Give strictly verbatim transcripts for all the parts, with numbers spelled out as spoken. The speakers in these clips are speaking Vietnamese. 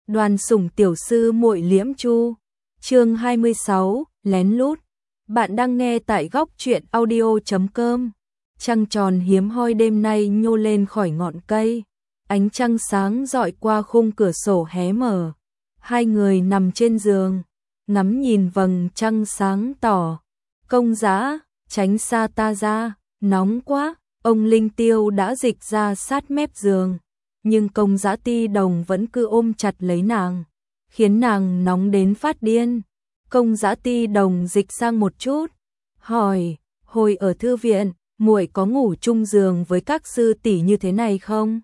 Đoàn Sủng tiểu sư muội Liễm Chu. Chương hai mươi sáu, lén lút. Bạn đang nghe tại góc truyện audio chấm com. Trăng tròn hiếm hoi đêm nay nhô lên khỏi ngọn cây, ánh trăng sáng rọi qua khung cửa sổ hé mở. Hai người nằm trên giường, ngắm nhìn vầng trăng sáng tỏ. Công Dã, tránh xa ta ra, nóng quá. Ông Linh Tiêu đã dịch ra sát mép giường, nhưng Công Dã Ti Đồng vẫn cứ ôm chặt lấy nàng, khiến nàng nóng đến phát điên. Công Dã Ti Đồng dịch sang một chút, hỏi: "Hồi ở thư viện, muội có ngủ chung giường với các sư tỷ như thế này không?"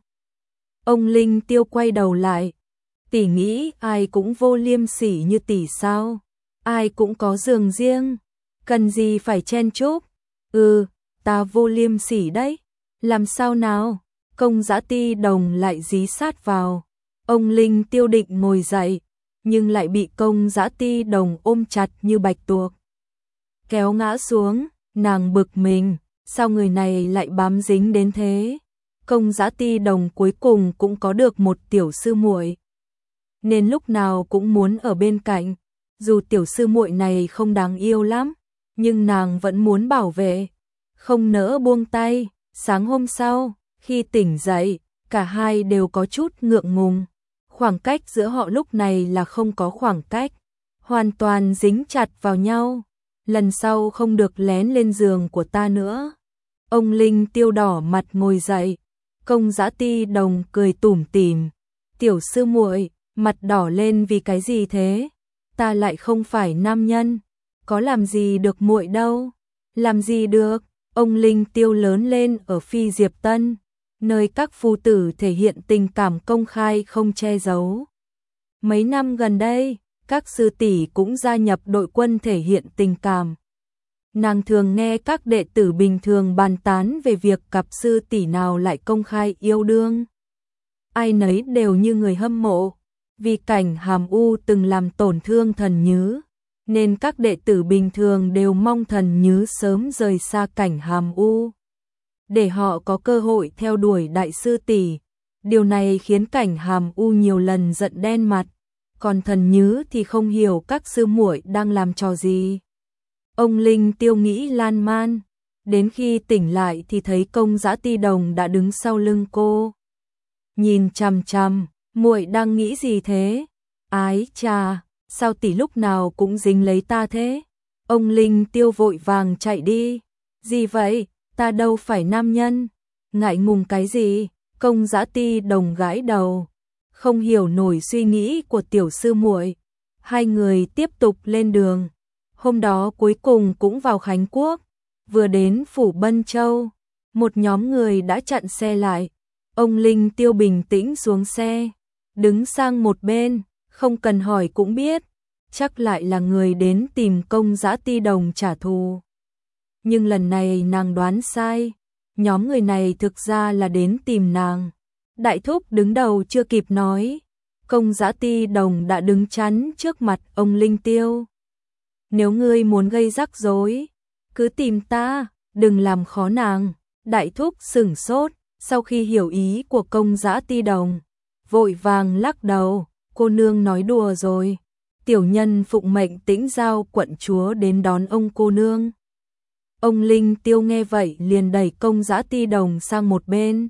Ông Linh Tiêu quay đầu lại: "Tỷ nghĩ ai cũng vô liêm sỉ như tỷ sao? Ai cũng có giường riêng, cần gì phải chen chúc?" "Ừ, ta vô liêm sỉ đấy." "Làm sao nào?" Công Dã Ti Đồng lại dí sát vào. Ông Linh Tiêu định ngồi dậy, nhưng lại bị Công Dã Ti Đồng ôm chặt như bạch tuộc, kéo ngã xuống. Nàng bực mình, sao người này lại bám dính đến thế? Công Dã Ti Đồng cuối cùng cũng có được một tiểu sư muội, nên lúc nào cũng muốn ở bên cạnh. Dù tiểu sư muội này không đáng yêu lắm, nhưng nàng vẫn muốn bảo vệ, không nỡ buông tay. Sáng hôm sau, khi tỉnh dậy, cả hai đều có chút ngượng ngùng. Khoảng cách giữa họ lúc này là không có khoảng cách, hoàn toàn dính chặt vào nhau. "Lần sau không được lén lên giường của ta nữa." Ông Linh Tiêu đỏ mặt ngồi dậy. Công Dã Ti Đồng cười tủm tỉm: "Tiểu sư muội, mặt đỏ lên vì cái gì thế? Ta lại không phải nam nhân, có làm gì được muội đâu." "Làm gì được?" Ông Linh Tiêu lớn lên ở Phi Diệp Tân, nơi các phu tử thể hiện tình cảm công khai không che giấu. Mấy năm gần đây, các sư tỷ cũng gia nhập đội quân thể hiện tình cảm. Nàng thường nghe các đệ tử bình thường bàn tán về việc cặp sư tỷ nào lại công khai yêu đương. Ai nấy đều như người hâm mộ, vì cảnh Hàm U từng làm tổn thương Thần Nhứ, nên các đệ tử bình thường đều mong Thần Nhứ sớm rời xa cảnh Hàm U, để họ có cơ hội theo đuổi đại sư tỷ. Điều này khiến cảnh Hàm U nhiều lần giận đen mặt, còn Thần Nhứ thì không hiểu các sư muội đang làm trò gì. Ông Linh Tiêu nghĩ lan man, đến khi tỉnh lại thì thấy Công Dã Ti Đồng đã đứng sau lưng cô, nhìn chằm chằm. "Muội đang nghĩ gì thế?" "Ái chà, sao tỷ lúc nào cũng dính lấy ta thế?" Ông Linh Tiêu vội vàng chạy đi. "Gì vậy? Ta đâu phải nam nhân." "Ngại ngùng cái gì?" Công Dã Ti Đồng gãi đầu, không hiểu nổi suy nghĩ của tiểu sư muội. Hai người tiếp tục lên đường. Hôm đó cuối cùng cũng vào Khánh Quốc. Vừa đến phủ Bân Châu, một nhóm người đã chặn xe lại. Ông Linh Tiêu bình tĩnh xuống xe, đứng sang một bên, không cần hỏi cũng biết, chắc lại là người đến tìm Công Dã Ti Đồng trả thù. Nhưng lần này nàng đoán sai, nhóm người này thực ra là đến tìm nàng. Đại thúc đứng đầu chưa kịp nói, Công Dã Ti Đồng đã đứng chắn trước mặt ông Linh Tiêu. "Nếu ngươi muốn gây rắc rối, cứ tìm ta, đừng làm khó nàng." Đại thúc sửng sốt, sau khi hiểu ý của Công Dã Ti Đồng, vội vàng lắc đầu: "Cô nương nói đùa rồi, tiểu nhân phụng mệnh Tĩnh Giao quận chúa đến đón ông cô nương." Ông Linh Tiêu nghe vậy liền đẩy Công Dã Ti Đồng sang một bên.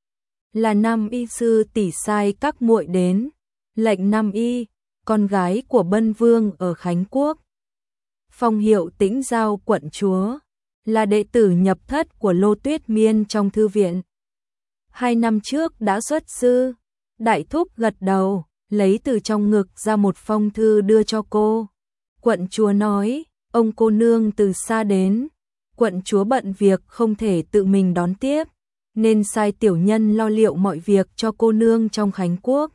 "Là Nam Y sư tỷ sai các muội đến." Lệnh Nam Y, con gái của Bân Vương ở Khánh Quốc, phong hiệu Tĩnh Giao quận chúa, là đệ tử nhập thất của Lô Tuyết Miên trong thư viện. Hai năm trước đã xuất sư. Đại thúc gật đầu, lấy từ trong ngực ra một phong thư đưa cho cô. "Quận chúa nói, ông cô nương từ xa đến. Quận chúa bận việc không thể tự mình đón tiếp, nên sai tiểu nhân lo liệu mọi việc cho cô nương trong Khánh Quốc,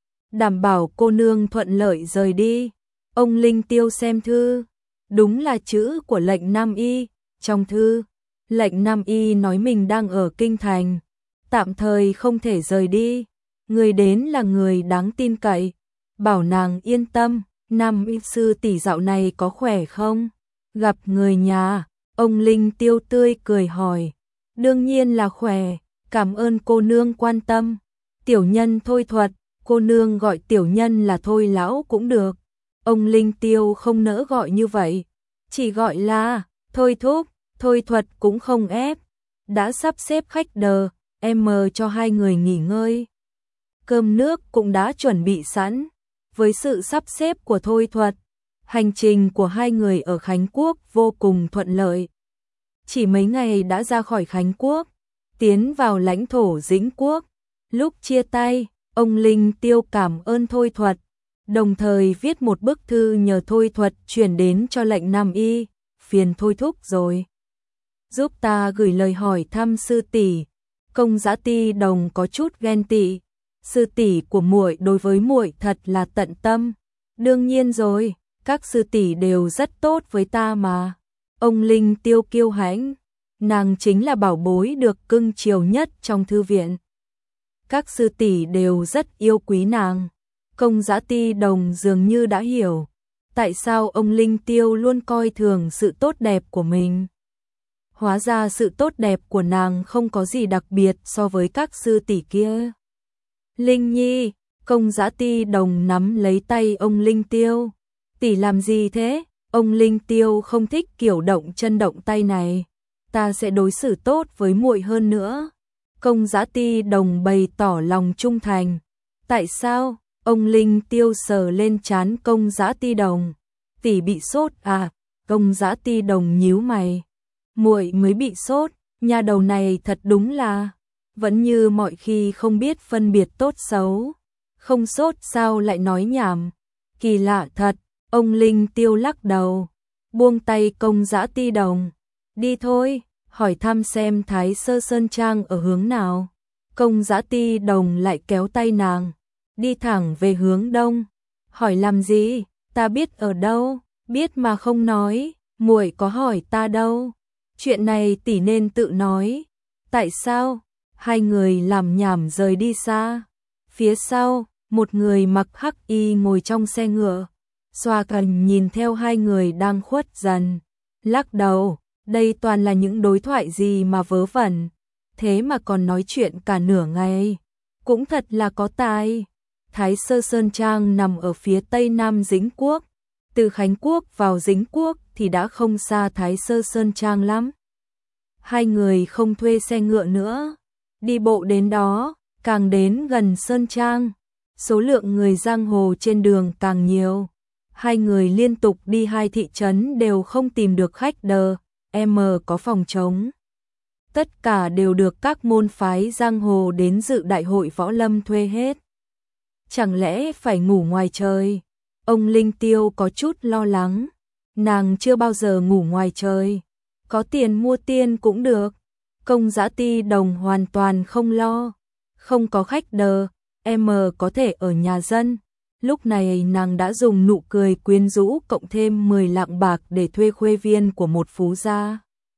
đảm bảo cô nương thuận lợi rời đi." Ông Linh Tiêu xem thư, đúng là chữ của lệnh Nam Y. Trong thư, lệnh Nam Y nói mình đang ở kinh thành, tạm thời không thể rời đi. Người đến là người đáng tin cậy, bảo nàng yên tâm. "Nam Y sư tỷ dạo này có khỏe không? Gặp người nhà?" Ông Linh Tiêu tươi cười hỏi. "Đương nhiên là khỏe, cảm ơn cô nương quan tâm." Tiểu nhân thôi thuật, cô nương gọi tiểu nhân là Thôi lão cũng được. Ông Linh Tiêu không nỡ gọi như vậy, chỉ gọi là Thôi thúc. Thôi Thuật cũng không ép, đã sắp xếp khách đờ, em cho hai người nghỉ ngơi. Cơm nước cũng đã chuẩn bị sẵn. Với sự sắp xếp của Thôi Thuật, hành trình của hai người ở Khánh Quốc vô cùng thuận lợi. Chỉ mấy ngày đã ra khỏi Khánh Quốc, tiến vào lãnh thổ Dĩnh Quốc. Lúc chia tay, ông Linh Tiêu cảm ơn Thôi Thuật, đồng thời viết một bức thư nhờ Thôi Thuật chuyển đến cho lệnh Nam Y, phiền Thôi thúc rồi. Giúp ta gửi lời hỏi thăm sư tỷ. Công Dã Ti Đồng có chút ghen tị. Sư tỷ của muội đối với muội thật là tận tâm. Đương nhiên rồi, các sư tỷ đều rất tốt với ta mà. Ông Linh Tiêu kiêu hãnh, nàng chính là bảo bối được cưng chiều nhất trong thư viện. Các sư tỷ đều rất yêu quý nàng. Công Dã Ti Đồng dường như đã hiểu tại sao ông Linh Tiêu luôn coi thường sự tốt đẹp của mình. Hóa ra sự tốt đẹp của nàng không có gì đặc biệt so với các sư tỷ kia. Linh Nhi, Công Dã Ti Đồng nắm lấy tay ông Linh Tiêu. Tỷ làm gì thế? Ông Linh Tiêu không thích kiểu động chân động tay này. Ta sẽ đối xử tốt với muội hơn nữa. Công Dã Ti Đồng bày tỏ lòng trung thành. Tại sao? Ông Linh Tiêu sờ lên trán Công Dã Ti Đồng. Tỷ bị sốt à? Công Dã Ti Đồng nhíu mày. Muội mới bị sốt, nhà đầu này thật đúng là vẫn như mọi khi không biết phân biệt tốt xấu. Không sốt sao lại nói nhảm? Kỳ lạ thật. Ông Linh Tiêu lắc đầu, buông tay Công Dã Ti Đồng. Đi thôi, hỏi thăm xem Thái Sơ Sơn Trang ở hướng nào. Công Dã Ti Đồng lại kéo tay nàng, đi thẳng về hướng đông. Hỏi làm gì? Ta biết ở đâu, biết mà không nói, muội có hỏi ta đâu. Chuyện này tỷ nên tự nói. Tại sao? Hai người làm nhảm rời đi xa. Phía sau, một người mặc hắc y ngồi trong xe ngựa. Xoa cần nhìn theo hai người đang khuất dần, lắc đầu, đây toàn là những đối thoại gì mà vớ vẩn, thế mà còn nói chuyện cả nửa ngày, cũng thật là có tài. Thái Sơ Sơn Trang nằm ở phía tây nam Dĩnh Quốc, từ Khánh Quốc vào Dĩnh Quốc thì đã không xa Thái Sơ Sơn Trang lắm. Hai người không thuê xe ngựa nữa, đi bộ đến đó, càng đến gần Sơn Trang, số lượng người giang hồ trên đường càng nhiều. Hai người liên tục đi hai thị trấn đều không tìm được khách đờ, em có phòng trống. Tất cả đều được các môn phái giang hồ đến dự đại hội võ lâm thuê hết. Chẳng lẽ phải ngủ ngoài trời? Ông Linh Tiêu có chút lo lắng. Nàng chưa bao giờ ngủ ngoài trời. Có tiền mua tiên cũng được. Công Dã Ti Đồng hoàn toàn không lo. Không có khách đờ, em có thể ở nhà dân. Lúc này nàng đã dùng nụ cười quyến rũ cộng thêm mười lạng bạc để thuê khuê viên của một phú gia.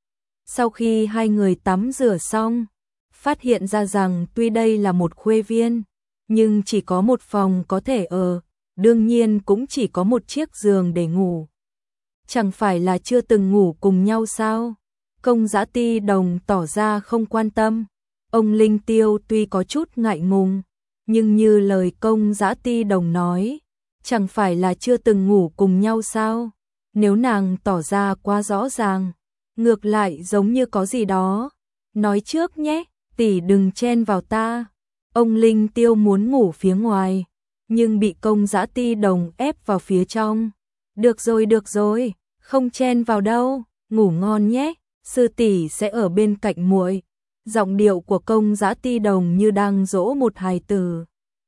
Sau khi hai người tắm rửa xong, phát hiện ra rằng tuy đây là một khuê viên, nhưng chỉ có một phòng có thể ở, đương nhiên cũng chỉ có một chiếc giường để ngủ. Chẳng phải là chưa từng ngủ cùng nhau sao? Công Dã Ti Đồng tỏ ra không quan tâm. Ông Linh Tiêu tuy có chút ngại ngùng, nhưng như lời Công Dã Ti Đồng nói, chẳng phải là chưa từng ngủ cùng nhau sao? Nếu nàng tỏ ra quá rõ ràng, ngược lại giống như có gì đó. Nói trước nhé, tỷ đừng chen vào ta. Ông Linh Tiêu muốn ngủ phía ngoài, nhưng bị Công Dã Ti Đồng ép vào phía trong. Được rồi, được rồi, không chen vào đâu, ngủ ngon nhé, sư tỷ sẽ ở bên cạnh muội. Giọng điệu của Công Dã Ti Đồng như đang dỗ một hài tử.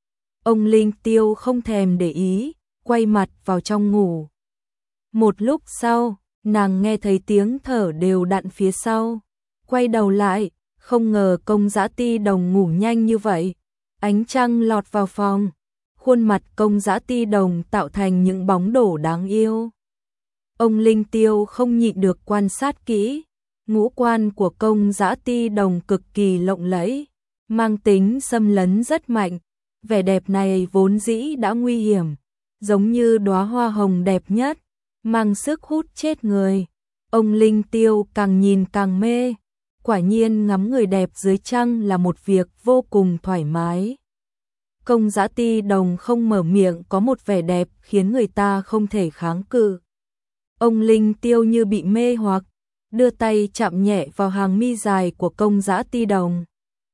Ông Linh Tiêu không thèm để ý, quay mặt vào trong ngủ. Một lúc sau, nàng nghe thấy tiếng thở đều đặn phía sau. Quay đầu lại, không ngờ Công Dã Ti Đồng ngủ nhanh như vậy. Ánh trăng lọt vào phòng, khuôn mặt Công Dã Ti Đồng tạo thành những bóng đổ đáng yêu. Ông Linh Tiêu không nhịn được quan sát kỹ. Ngũ quan của Công Dã Ti Đồng cực kỳ lộng lẫy, mang tính xâm lấn rất mạnh. Vẻ đẹp này vốn dĩ đã nguy hiểm, giống như đóa hoa hồng đẹp nhất, mang sức hút chết người. Ông Linh Tiêu càng nhìn càng mê, quả nhiên ngắm người đẹp dưới trăng là một việc vô cùng thoải mái. Công Giã Ti Đồng không mở miệng có một vẻ đẹp khiến người ta không thể kháng cự. Ông Linh Tiêu như bị mê hoặc, đưa tay chạm nhẹ vào hàng mi dài của Công Giã Ti Đồng.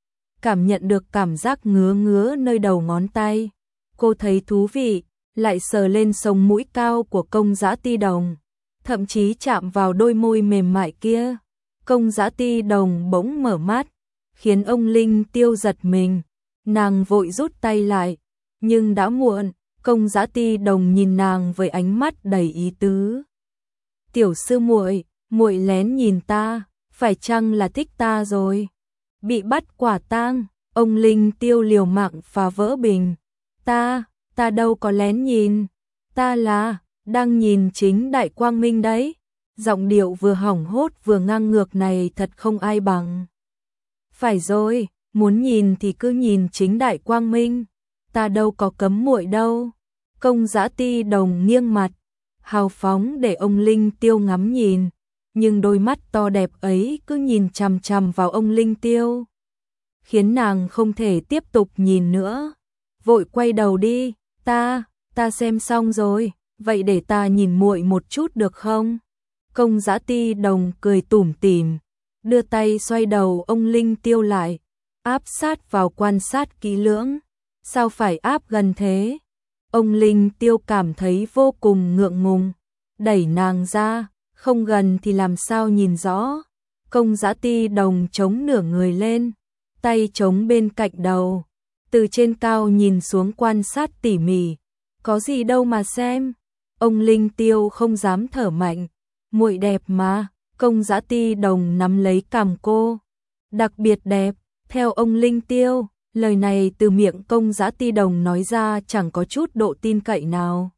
Cảm nhận được cảm giác ngứa ngứa nơi đầu ngón tay. Cô thấy thú vị, lại sờ lên sống mũi cao của Công Giã Ti Đồng, thậm chí chạm vào đôi môi mềm mại kia. Công Giã Ti Đồng bỗng mở mắt, khiến ông Linh Tiêu giật mình. Nàng vội rút tay lại, nhưng đã muộn. Công Giã Ti Đồng nhìn nàng với ánh mắt đầy ý tứ. Tiểu sư muội, muội lén nhìn ta, phải chăng là thích ta rồi? Bị bắt quả tang, ông Linh Tiêu liều mạng phá vỡ bình. Ta, ta đâu có lén nhìn, ta là đang nhìn chính Đại Quang Minh đấy. Giọng điệu vừa hỏng hốt vừa ngang ngược này thật không ai bằng. Phải rồi, muốn nhìn thì cứ nhìn chính Đại Quang Minh, ta đâu có cấm muội đâu. Công Giã Ti Đồng nghiêng mặt, hào phóng để ông Linh Tiêu ngắm nhìn, nhưng đôi mắt to đẹp ấy cứ nhìn chằm chằm vào ông Linh Tiêu, khiến nàng không thể tiếp tục nhìn nữa. Vội quay đầu đi, ta, ta xem xong rồi, vậy để ta nhìn muội một chút được không? Công Giã Ti Đồng cười tủm tỉm, đưa tay xoay đầu ông Linh Tiêu lại, áp sát vào quan sát kỹ lưỡng. Sao phải áp gần thế? Ông Linh Tiêu cảm thấy vô cùng ngượng ngùng, đẩy nàng ra, không gần thì làm sao nhìn rõ. Công Giã Ti Đồng chống nửa người lên, tay chống bên cạnh đầu, từ trên cao nhìn xuống quan sát tỉ mỉ. Có gì đâu mà xem. Ông Linh Tiêu không dám thở mạnh. Muội đẹp mà. Công Giã Ti Đồng nắm lấy cằm cô. Đặc biệt đẹp, theo ông Linh Tiêu. Lời này từ miệng Công Giã Ti Đồng nói ra chẳng có chút độ tin cậy nào.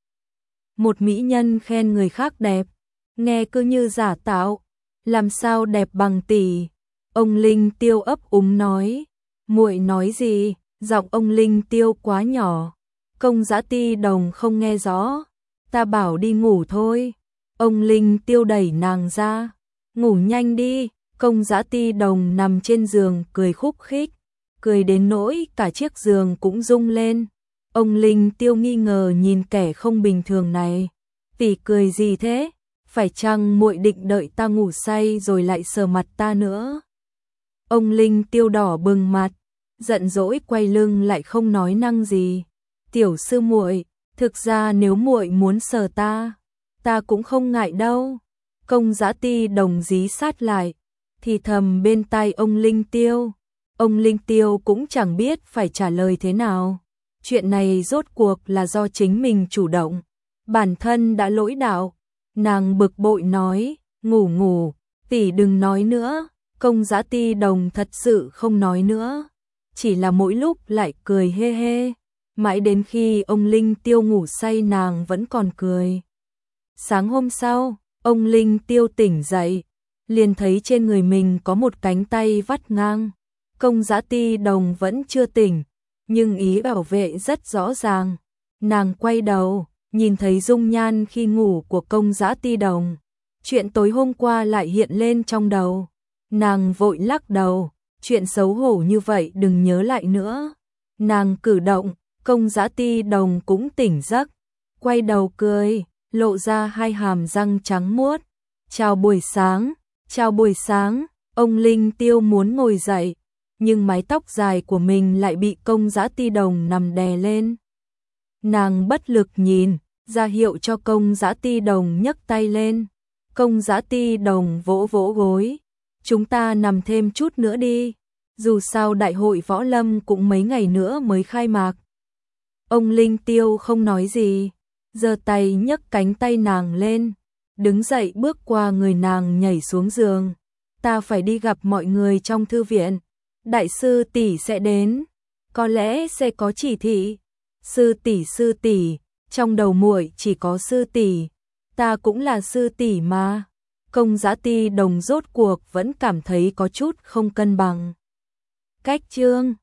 Một mỹ nhân khen người khác đẹp, nghe cứ như giả tạo, làm sao đẹp bằng tỷ. Ông Linh Tiêu ấp úng nói. Muội nói gì? Giọng ông Linh Tiêu quá nhỏ, Công Giã Ti Đồng không nghe rõ. Ta bảo đi ngủ thôi. Ông Linh Tiêu đẩy nàng ra. Ngủ nhanh đi. Công Giã Ti Đồng nằm trên giường cười khúc khích, cười đến nỗi cả chiếc giường cũng rung lên. Ông Linh Tiêu nghi ngờ nhìn kẻ không bình thường này. Tỷ cười gì thế? Phải chăng muội định đợi ta ngủ say rồi lại sờ mặt ta nữa? Ông Linh Tiêu đỏ bừng mặt, giận dỗi quay lưng lại không nói năng gì. Tiểu sư muội, thực ra nếu muội muốn sờ ta, ta cũng không ngại đâu. Công Giã Ti Đồng dí sát lại, thì thầm bên tai ông Linh Tiêu. Ông Linh Tiêu cũng chẳng biết phải trả lời thế nào. Chuyện này rốt cuộc là do chính mình chủ động, bản thân đã lỗi đạo. Nàng bực bội nói, ngủ ngủ, tỷ đừng nói nữa. Công Giã Ti Đồng thật sự không nói nữa, chỉ là mỗi lúc lại cười hê hê, mãi đến khi ông Linh Tiêu ngủ say nàng vẫn còn cười. Sáng hôm sau, ông Linh Tiêu tỉnh dậy, liền thấy trên người mình có một cánh tay vắt ngang. Công Giã Ti Đồng vẫn chưa tỉnh, nhưng ý bảo vệ rất rõ ràng. Nàng quay đầu, nhìn thấy dung nhan khi ngủ của Công Giã Ti Đồng. Chuyện tối hôm qua lại hiện lên trong đầu. Nàng vội lắc đầu, chuyện xấu hổ như vậy đừng nhớ lại nữa. Nàng cử động, Công Giã Ti Đồng cũng tỉnh giấc, quay đầu cười, lộ ra hai hàm răng trắng muốt. Chào buổi sáng, chào buổi sáng. Ông Linh Tiêu muốn ngồi dậy, nhưng mái tóc dài của mình lại bị Công Giã Ti Đồng nằm đè lên. Nàng bất lực nhìn, ra hiệu cho Công Giã Ti Đồng nhấc tay lên. Công Giã Ti Đồng vỗ vỗ gối. Chúng ta nằm thêm chút nữa đi, dù sao đại hội võ lâm cũng mấy ngày nữa mới khai mạc. Ông Linh Tiêu không nói gì, giơ tay nhấc cánh tay nàng lên, đứng dậy bước qua người nàng nhảy xuống giường. Ta phải đi gặp mọi người trong thư viện, đại sư tỷ sẽ đến, có lẽ sẽ có chỉ thị. Sư tỷ sư tỷ, trong đầu muội chỉ có sư tỷ, ta cũng là sư tỷ mà. Công Giã Ti Đồng rốt cuộc vẫn cảm thấy có chút không cân bằng. Cách chương